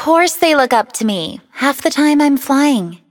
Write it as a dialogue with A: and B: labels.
A: course they look up to me. Half the time I'm flying.